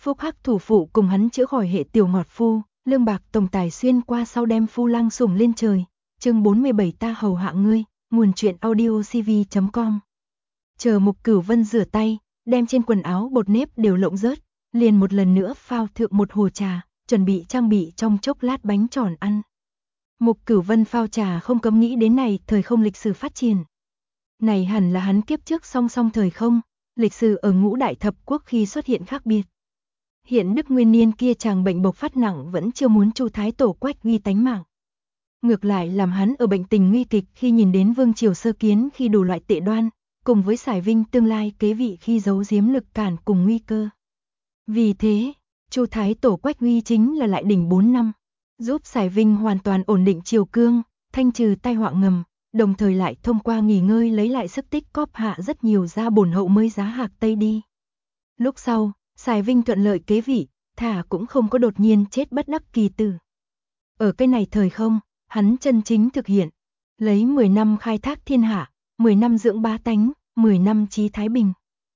Phúc Hắc thủ phụ cùng hắn chữa khỏi hệ tiểu ngọt phu, lương bạc tổng tài xuyên qua sau đem phu lang sủng lên trời. Chương 47 ta hầu hạ ngươi, nguồn truyện audiocv.com. Chờ Mục Cửu Vân rửa tay, đem trên quần áo bột nếp đều lộng rớt, liền một lần nữa phao thượng một hồ trà, chuẩn bị trang bị trong chốc lát bánh tròn ăn. Mục Cửu Vân phao trà không cấm nghĩ đến này thời không lịch sử phát triển. Này hẳn là hắn kiếp trước song song thời không, lịch sử ở Ngũ Đại Thập Quốc khi xuất hiện khác biệt. Hiện Đức Nguyên Niên kia chàng bệnh bộc phát nặng vẫn chưa muốn Chu Thái Tổ Quách Uy tánh mạng. Ngược lại làm hắn ở bệnh tình nguy kịch khi nhìn đến Vương Triều sơ kiến khi đủ loại tệ đoan, cùng với Sải Vinh tương lai kế vị khi giấu giếm lực cản cùng nguy cơ. Vì thế, Chu Thái Tổ Quách Uy chính là lại đỉnh 4 năm, giúp Sải Vinh hoàn toàn ổn định triều cương, thanh trừ tai họa ngầm, đồng thời lại thông qua nghỉ ngơi lấy lại sức tích cóp hạ rất nhiều gia bổn hậu mới giá hạc Tây đi. Lúc sau, Sải Vinh thuận lợi kế vị, thả cũng không có đột nhiên chết bất đắc kỳ tử. Ở cái này thời không, hắn chân chính thực hiện, lấy 10 năm khai thác thiên hạ, 10 năm dưỡng bá tánh, 10 năm chí thái bình.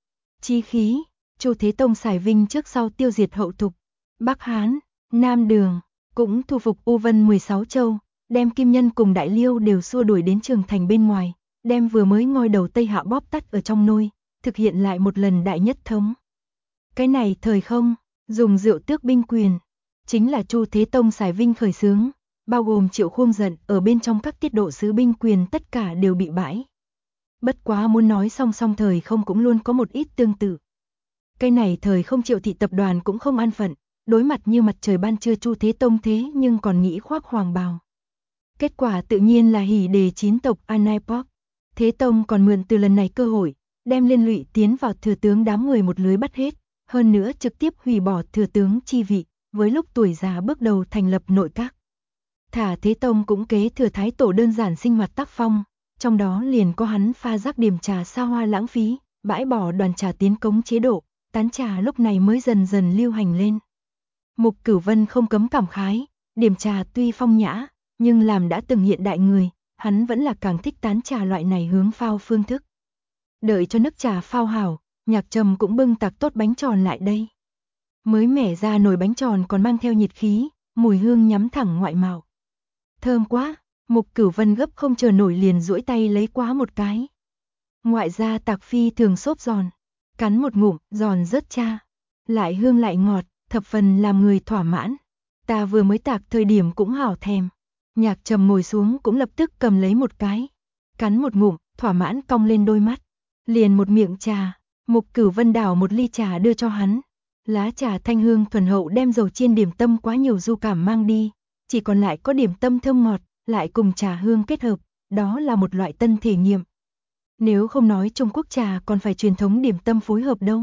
Chí khí, Chu Thế Tông Sải Vinh trước sau tiêu diệt hậu thục, Bắc Hán, Nam Đường, cũng thu phục U Vân 16 châu, đem Kim Nhân cùng Đại Liêu đều xua đuổi đến Trường Thành bên ngoài, đem vừa mới ngôi đầu Tây Hạ bóp tắt ở trong nôi, thực hiện lại một lần đại nhất thống. Cái này thời không, dùng rượu tước binh quyền, chính là Chu Thế Tông Sải Vinh khởi xướng, bao gồm Triệu Khum giận ở bên trong các tiết độ sứ binh quyền tất cả đều bị bãi. Bất quá muốn nói song song thời không cũng luôn có một ít tương tự. Cái này thời không Triệu thị tập đoàn cũng không an phận, đối mặt như mặt trời ban trưa Chu Thế Tông thế nhưng còn nghĩ khoác hoàng bào. Kết quả tự nhiên là hỉ đề 9 tộc Anaipok. Thế Tông còn mượn từ lần này cơ hội, đem liên lụy tiến vào thừa tướng đám người một lưới bắt hết, hơn nữa trực tiếp hủy bỏ thừa tướng chi vị, với lúc tuổi già bước đầu thành lập nội các. Thả Thế Tông cũng kế thừa Thái Tổ đơn giản sinh hoạt tác phong, trong đó liền có hắn pha rác điểm trà xa hoa lãng phí, bãi bỏ đoàn trà tiến cống chế độ, tán trà lúc này mới dần dần lưu hành lên. Mục Cửu Vân không cấm cảm khái, điểm trà tuy phong nhã, nhưng làm đã từng hiện đại người, hắn vẫn là càng thích tán trà loại này hướng phao phương thức. Đợi cho nước trà phao hảo, Nhạc Trầm cũng bưng tạc tốt bánh tròn lại đây. Mới mẻ ra nồi bánh tròn còn mang theo nhiệt khí, mùi hương nhắm thẳng ngoại mạo. Thơm quá, Mục Cửu Vân gấp không chờ nổi liền duỗi tay lấy quá một cái. Ngoại ra tạc phi thường xốp giòn, cắn một ngụm, giòn rất cha, lại hương lại ngọt, thập phần làm người thỏa mãn. Ta vừa mới tạc thời điểm cũng hảo thèm. Nhạc Trầm ngồi xuống cũng lập tức cầm lấy một cái, cắn một ngụm, thỏa mãn cong lên đôi mắt, liền một miệng trà. Mục Cửu Vân đảo một ly trà đưa cho hắn. Lá trà thanh hương thuần hậu đem dầu chiên điểm tâm quá nhiều du cảm mang đi, chỉ còn lại có điểm tâm thơm ngọt, lại cùng trà hương kết hợp, đó là một loại tân thể nghiệm. Nếu không nói Trung Quốc trà còn phải truyền thống điểm tâm phối hợp đâu.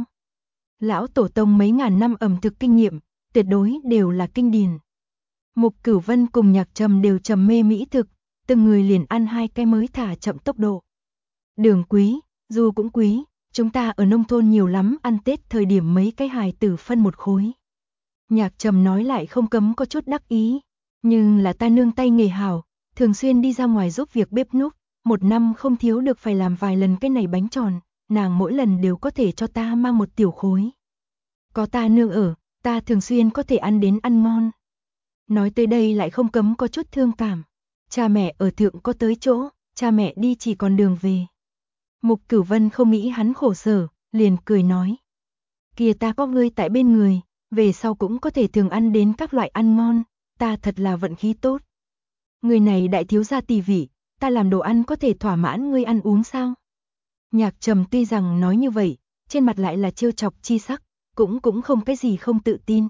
Lão tổ tông mấy ngàn năm ẩm thực kinh nghiệm, tuyệt đối đều là kinh điển. Mục Cửu Vân cùng Nhạc Trầm đều trầm mê mỹ thực, từng người liền ăn 2 cái mới thả chậm tốc độ. Đường quý, dù cũng quý, chúng ta ở nông thôn nhiều lắm, ăn Tết thời điểm mấy cái hài tử phân một khối. Nhạc Trầm nói lại không cấm có chút đắc ý, nhưng là ta nương tay nghề hảo, thường xuyên đi ra ngoài giúp việc bếp núc, một năm không thiếu được phải làm vài lần cái này bánh tròn, nàng mỗi lần đều có thể cho ta mang một tiểu khối. Có ta nương ở, ta thường xuyên có thể ăn đến ăn ngon. Nói tới đây lại không cấm có chút thương cảm. Cha mẹ ở thượng có tới chỗ, cha mẹ đi chỉ còn đường về. Mục Cửu Vân không nghĩ hắn khổ sở, liền cười nói. Kìa ta có ngươi tại bên người, về sau cũng có thể thường ăn đến các loại ăn ngon, ta thật là vận khí tốt. Người này đại thiếu gia tỷ vị, ta làm đồ ăn có thể thỏa mãn ngươi ăn uống sao? Nhạc Trầm tuy rằng nói như vậy, trên mặt lại là trêu chọc chi sắc, cũng không cái gì không tự tin.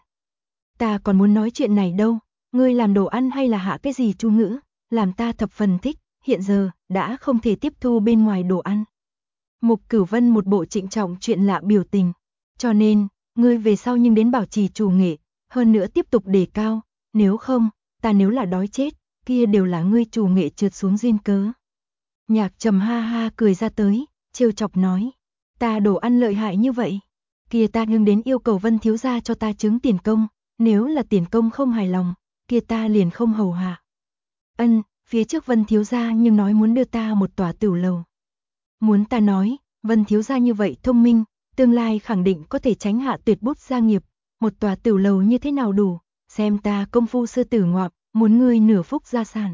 Ta còn muốn nói chuyện này đâu, ngươi làm đồ ăn hay là hạ cái gì chú ngữ, làm ta thập phần thích, hiện giờ đã không thể tiếp thu bên ngoài đồ ăn. Mục Cửu Vân một bộ trịnh trọng chuyện lạ biểu tình, cho nên, ngươi về sau nhưng đến bảo trì chủ nghệ, hơn nữa tiếp tục đề cao, nếu không, ta nếu là đói chết, kia đều là ngươi chủ nghệ trượt xuống duyên cớ. Nhạc Trầm ha ha cười ra tới, trêu chọc nói, ta đồ ăn lợi hại như vậy, kia ta nhưng đến yêu cầu Vân thiếu gia cho ta chứng tiền công, nếu là tiền công không hài lòng, kia ta liền không hầu hạ. Ân, phía trước Vân thiếu gia nhưng nói muốn đưa ta một tòa tửu lầu. Muốn ta nói, Vân thiếu gia như vậy thông minh, tương lai khẳng định có thể tránh hạ tuyệt bút gia nghiệp, một tòa tiểu lầu như thế nào đủ, xem ta công phu sư tử ngoạm, muốn ngươi nửa phúc gia sản.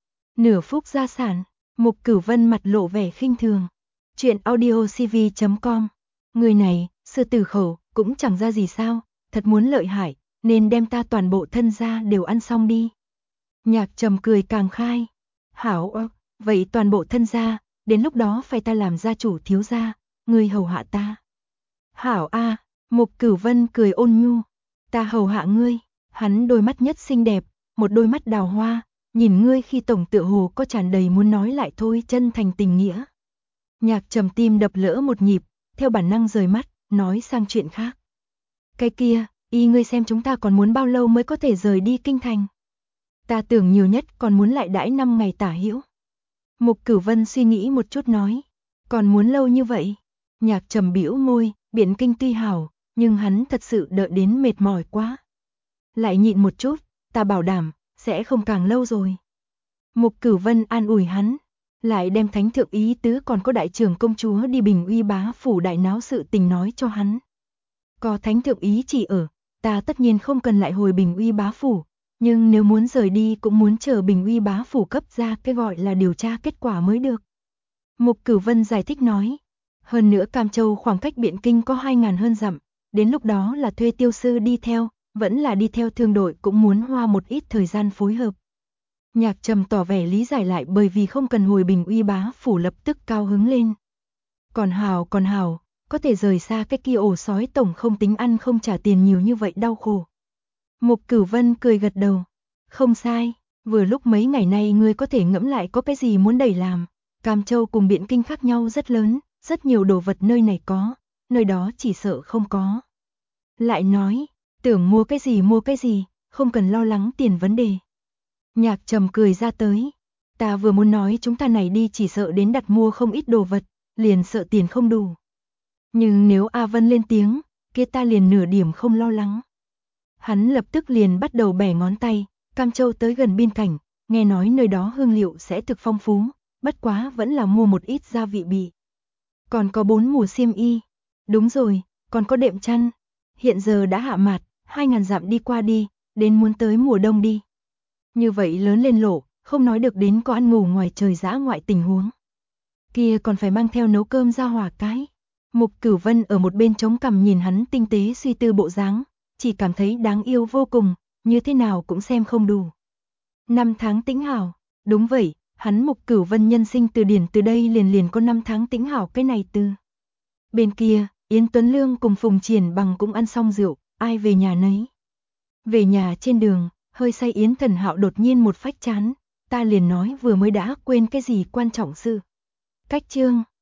Nửa phúc gia sản, Mục Cửu Vân mặt lộ vẻ khinh thường. Chuyện audiocv.com. Người này, sư tử khẩu, cũng chẳng ra gì sao, thật muốn lợi hại, nên đem ta toàn bộ thân gia đều ăn xong đi. Nhạc Trầm cười càng khai. Hảo vậy toàn bộ thân gia, đến lúc đó phải ta làm gia chủ thiếu gia, ngươi hầu hạ ta. Hảo a, Mục Cửu Vân cười ôn nhu. Ta hầu hạ ngươi, hắn đôi mắt nhất xinh đẹp, một đôi mắt đào hoa, nhìn ngươi khi tổng tựa hồ có tràn đầy muốn nói lại thôi chân thành tình nghĩa. Nhạc Trầm tim đập lỡ một nhịp, theo bản năng rời mắt, nói sang chuyện khác. Cái kia, ngươi xem chúng ta còn muốn bao lâu mới có thể rời đi kinh thành? Ta tưởng nhiều nhất còn muốn lại đãi 5 ngày tả hữu. Mục Cửu Vân suy nghĩ một chút nói, còn muốn lâu như vậy? Nhạc Trầm bĩu môi, Biện Kinh tuy hảo, nhưng hắn thật sự đợi đến mệt mỏi quá. Lại nhịn một chút, ta bảo đảm, sẽ không càng lâu rồi. Mục Cửu Vân an ủi hắn, lại đem thánh thượng ý tứ còn có đại trưởng công chúa đi Bình Uy bá phủ đại náo sự tình nói cho hắn. Có thánh thượng ý chỉ ở, ta tất nhiên không cần lại hồi Bình Uy bá phủ, nhưng nếu muốn rời đi cũng muốn chờ Bình Uy bá phủ cấp ra cái gọi là điều tra kết quả mới được. Mục Cửu Vân giải thích nói, hơn nữa Cam Châu khoảng cách Biện Kinh có 2.000 hơn dặm, đến lúc đó là thuê tiêu sư đi theo, vẫn là đi theo thương đội cũng muốn hoa một ít thời gian phối hợp. Nhạc Trầm tỏ vẻ lý giải lại bởi vì không cần hồi Bình Uy bá phủ lập tức cao hứng lên. Còn hào, có thể rời xa cái kia ổ sói tổng không tính ăn không trả tiền nhiều như vậy đau khổ. Mục Cửu Vân cười gật đầu, không sai, vừa lúc mấy ngày nay ngươi có thể ngẫm lại có cái gì muốn đẩy làm. Cam Châu cùng Biện Kinh khác nhau rất lớn, rất nhiều đồ vật nơi này có, nơi đó chỉ sợ không có. Lại nói, tưởng mua cái gì, không cần lo lắng tiền vấn đề. Nhạc Trầm cười ra tới, ta vừa muốn nói chúng ta này đi chỉ sợ đến đặt mua không ít đồ vật, liền sợ tiền không đủ. Nhưng nếu A Vân lên tiếng, kia ta liền nửa điểm không lo lắng. Hắn lập tức liền bắt đầu bẻ ngón tay, Cam Châu tới gần biên cảnh, nghe nói nơi đó hương liệu sẽ thực phong phú, bất quá vẫn là mua một ít gia vị bị. Còn có 4 mùa xiêm y, đúng rồi, còn có đệm chăn. Hiện giờ đã hạ mạt, 2.000 dặm đi qua đi, đến muốn tới mùa đông đi. Như vậy lớn lên lộ, không nói được đến có ăn ngủ ngoài trời dã ngoại tình huống. Kia còn phải mang theo nấu cơm ra hỏa cái. Mục Cửu Vân ở một bên chống cằm nhìn hắn tinh tế suy tư bộ dáng, chỉ cảm thấy đáng yêu vô cùng, như thế nào cũng xem không đủ. 5 tháng tĩnh hảo, đúng vậy, hắn Mục Cửu Vân nhân sinh từ điển từ đây liền có 5 tháng tĩnh hảo cái này từ. Bên kia, Yến Tuấn Lương cùng Phùng Triển Bằng cũng ăn xong rượu, ai về nhà nấy. Về nhà trên đường, hơi say Yến Thần Hạo đột nhiên một phách chán, ta liền nói vừa mới đã quên cái gì quan trọng sự. Cách chương